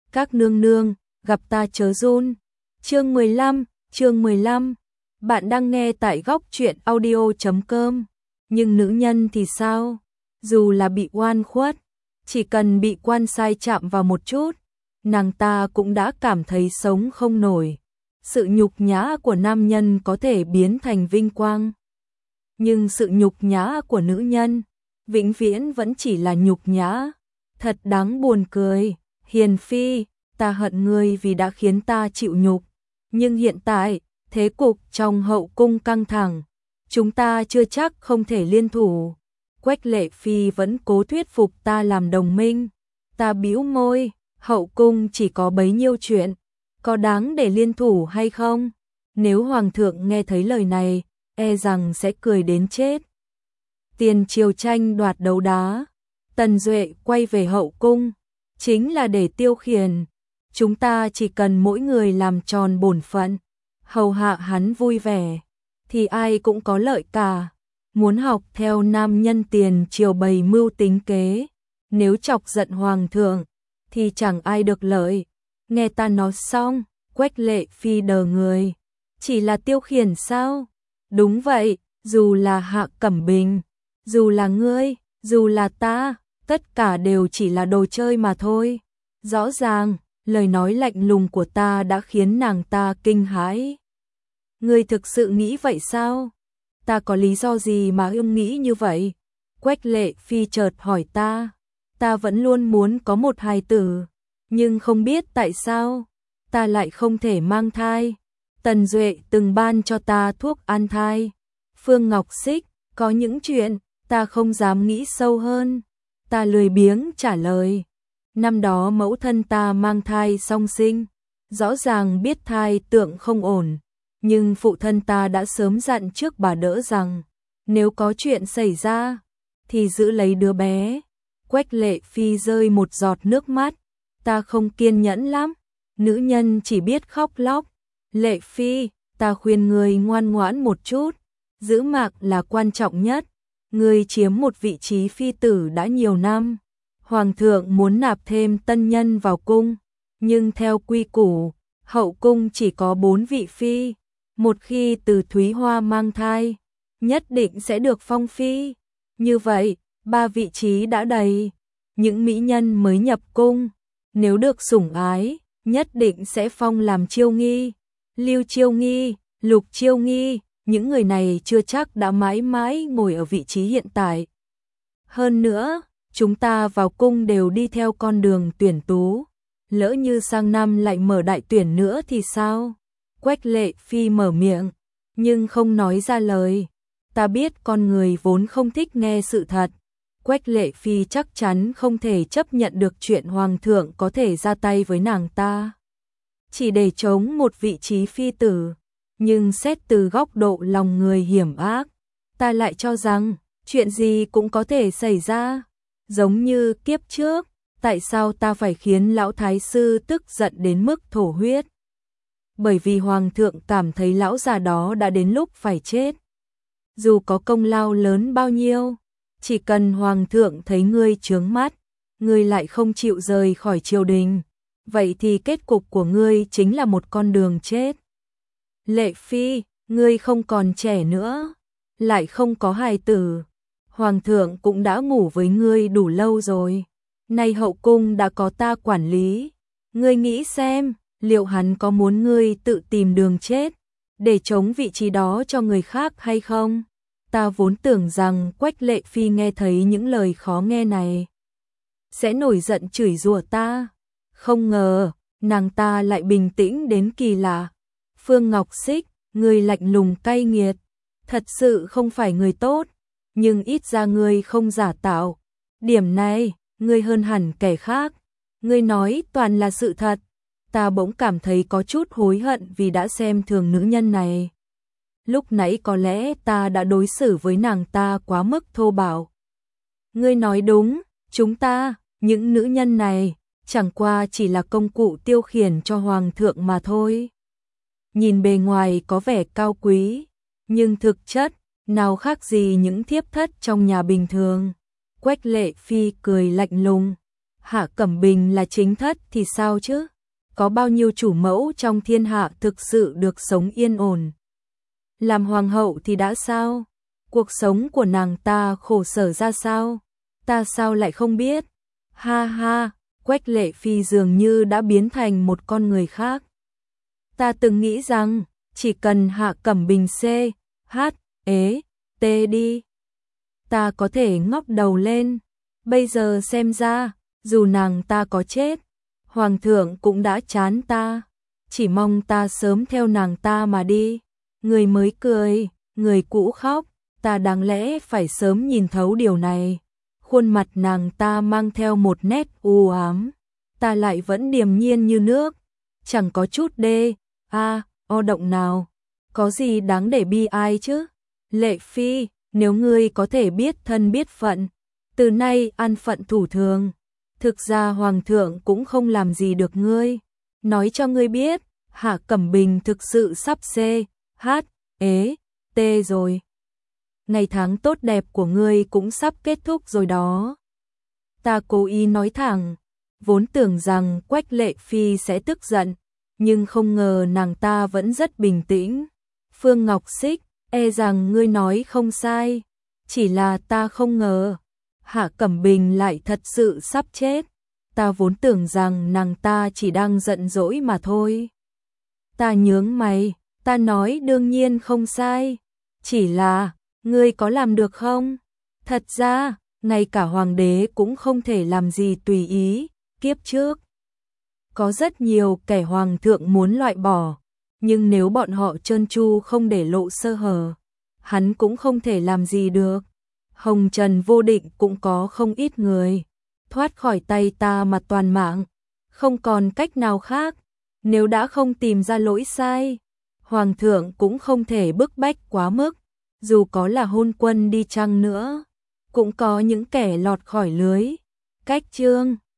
Các nương nương, gặp ta chớ run. Chương 15. Bạn đang nghe tại góc truyện audio.com. Nhưng nữ nhân thì sao? Dù là bị oan khuất, chỉ cần bị quan sai chạm vào một chút, nàng ta cũng đã cảm thấy sống không nổi. Sự nhục nhã của nam nhân có thể biến thành vinh quang, nhưng sự nhục nhã của nữ nhân vĩnh viễn vẫn chỉ là nhục nhã. Thật đáng buồn cười. Hiền phi, ta hận ngươi vì đã khiến ta chịu nhục, nhưng hiện tại thế cục trong hậu cung căng thẳng, chúng ta chưa chắc không thể liên thủ. Quách Lệ Phi vẫn cố thuyết phục ta làm đồng minh. Ta bĩu môi, hậu cung chỉ có bấy nhiêu chuyện, có đáng để liên thủ hay không? Nếu hoàng thượng nghe thấy lời này, e rằng sẽ cười đến chết. Tiền triều tranh đoạt đấu đá, Tần Duệ quay về hậu cung, chính là để tiêu khiển. Chúng ta chỉ cần mỗi người làm tròn bổn phận, hầu hạ hắn vui vẻ, thì ai cũng có lợi cả. Muốn học theo nam nhân tiền triều bày mưu tính kế, nếu chọc giận hoàng thượng, thì chẳng ai được lợi. Nghe ta nói xong, Quách Lệ Phi đờ người. Chỉ là tiêu khiển sao? Đúng vậy, dù là Hạ Cẩm Bình, dù là ngươi, dù là ta, tất cả đều chỉ là đồ chơi mà thôi. Rõ ràng, lời nói lạnh lùng của ta đã khiến nàng ta kinh hãi. Ngươi thực sự nghĩ vậy sao? Ta có lý do gì mà nghĩ như vậy? Quách Lệ Phi chợt hỏi ta. Ta vẫn luôn muốn có một hài tử, nhưng không biết tại sao ta lại không thể mang thai. Tần Duệ từng ban cho ta thuốc an thai. Phương Ngọc Xích, có những chuyện ta không dám nghĩ sâu hơn. Ta lười biếng trả lời. Năm đó mẫu thân ta mang thai song sinh, rõ ràng biết thai tượng không ổn, nhưng phụ thân ta đã sớm dặn trước bà đỡ rằng nếu có chuyện xảy ra thì giữ lấy đứa bé. Quách Lệ Phi rơi một giọt nước mắt. Ta không kiên nhẫn lắm, nữ nhân chỉ biết khóc lóc. Lệ Phi, ta khuyên người ngoan ngoãn một chút, giữ mạng là quan trọng nhất. Người chiếm một vị trí phi tử đã nhiều năm, hoàng thượng muốn nạp thêm tân nhân vào cung, nhưng theo quy củ, hậu cung chỉ có 4 vị phi. Một khi Từ Thúy Hoa mang thai, nhất định sẽ được phong phi. Như vậy, 3 vị trí đã đầy. Những mỹ nhân mới nhập cung, nếu được sủng ái, nhất định sẽ phong làm chiêu nghi, Lưu Chiêu Nghi, Lục Chiêu Nghi. Những người này chưa chắc đã mãi mãi ngồi ở vị trí hiện tại. Hơn nữa, chúng ta vào cung đều đi theo con đường tuyển tú. Lỡ như sang năm lại mở đại tuyển nữa thì sao? Quách Lệ Phi mở miệng, nhưng không nói ra lời. Ta biết con người vốn không thích nghe sự thật. Quách Lệ Phi chắc chắn không thể chấp nhận được chuyện hoàng thượng có thể ra tay với nàng ta, chỉ để chống một vị trí phi tử. Nhưng xét từ góc độ lòng người hiểm ác, ta lại cho rằng chuyện gì cũng có thể xảy ra. Giống như kiếp trước, tại sao ta phải khiến lão thái sư tức giận đến mức thổ huyết? Bởi vì hoàng thượng cảm thấy lão già đó đã đến lúc phải chết. Dù có công lao lớn bao nhiêu, chỉ cần hoàng thượng thấy ngươi chướng mắt, ngươi lại không chịu rời khỏi triều đình, vậy thì kết cục của ngươi chính là một con đường chết. Lệ Phi, ngươi không còn trẻ nữa, lại không có hài tử. Hoàng thượng cũng đã ngủ với ngươi đủ lâu rồi. Nay hậu cung đã có ta quản lý. Ngươi nghĩ xem, liệu hắn có muốn ngươi tự tìm đường chết, để chống vị trí đó cho người khác hay không? Ta vốn tưởng rằng Quách Lệ Phi nghe thấy những lời khó nghe này sẽ nổi giận chửi rủa ta. Không ngờ, nàng ta lại bình tĩnh đến kỳ lạ. Phương Ngọc Xích, người lạnh lùng cay nghiệt, thật sự không phải người tốt, nhưng ít ra ngươi không giả tạo. Điểm này, ngươi hơn hẳn kẻ khác. Ngươi nói toàn là sự thật. Ta bỗng cảm thấy có chút hối hận vì đã xem thường nữ nhân này. Lúc nãy có lẽ ta đã đối xử với nàng ta quá mức thô bạo. Ngươi nói đúng, chúng ta, những nữ nhân này, chẳng qua chỉ là công cụ tiêu khiển cho hoàng thượng mà thôi. Nhìn bề ngoài có vẻ cao quý, nhưng thực chất, nào khác gì những thiếp thất trong nhà bình thường. Quách Lệ Phi cười lạnh lùng. Hạ Cẩm Bình là chính thất thì sao chứ? Có bao nhiêu chủ mẫu trong thiên hạ thực sự được sống yên ổn? Làm hoàng hậu thì đã sao? Cuộc sống của nàng ta khổ sở ra sao? Ta sao lại không biết? Ha ha, Quách Lệ Phi dường như đã biến thành một con người khác. Ta từng nghĩ rằng, chỉ cần Hạ Cẩm Bình C, H, ế, T đi, ta có thể ngóc đầu lên. Bây giờ xem ra, dù nàng ta có chết, Hoàng thượng cũng đã chán ta. Chỉ mong ta sớm theo nàng ta mà đi. Người mới cười, người cũ khóc, ta đáng lẽ phải sớm nhìn thấu điều này. Khuôn mặt nàng ta mang theo một nét u ám, ta lại vẫn điềm nhiên như nước, chẳng có chút o động nào. Có gì đáng để bi ai chứ? Lệ Phi, nếu ngươi có thể biết thân biết phận, từ nay an phận thủ thường, thực ra Hoàng thượng cũng không làm gì được ngươi. Nói cho ngươi biết, Hạ Cẩm Bình thực sự sắp C, H, ế, T rồi. Ngày tháng tốt đẹp của ngươi cũng sắp kết thúc rồi đó. Ta cố ý nói thẳng, vốn tưởng rằng Quách Lệ Phi sẽ tức giận, nhưng không ngờ nàng ta vẫn rất bình tĩnh. Phương Ngọc Xích, e rằng ngươi nói không sai, chỉ là ta không ngờ Hạ Cẩm Bình lại thật sự sắp chết. Ta vốn tưởng rằng nàng ta chỉ đang giận dỗi mà thôi. Ta nhướng mày, ta nói đương nhiên không sai, chỉ là ngươi có làm được không? Thật ra, ngay cả hoàng đế cũng không thể làm gì tùy ý. Kiếp trước, có rất nhiều kẻ hoàng thượng muốn loại bỏ, nhưng nếu bọn họ trơn tru không để lộ sơ hở, hắn cũng không thể làm gì được. Hồng Trần Vô Định cũng có không ít người thoát khỏi tay ta mà toàn mạng, không còn cách nào khác. Nếu đã không tìm ra lỗi sai, Hoàng thượng cũng không thể bức bách quá mức. Dù có là hôn quân đi chăng nữa, cũng có những kẻ lọt khỏi lưới. Cách chương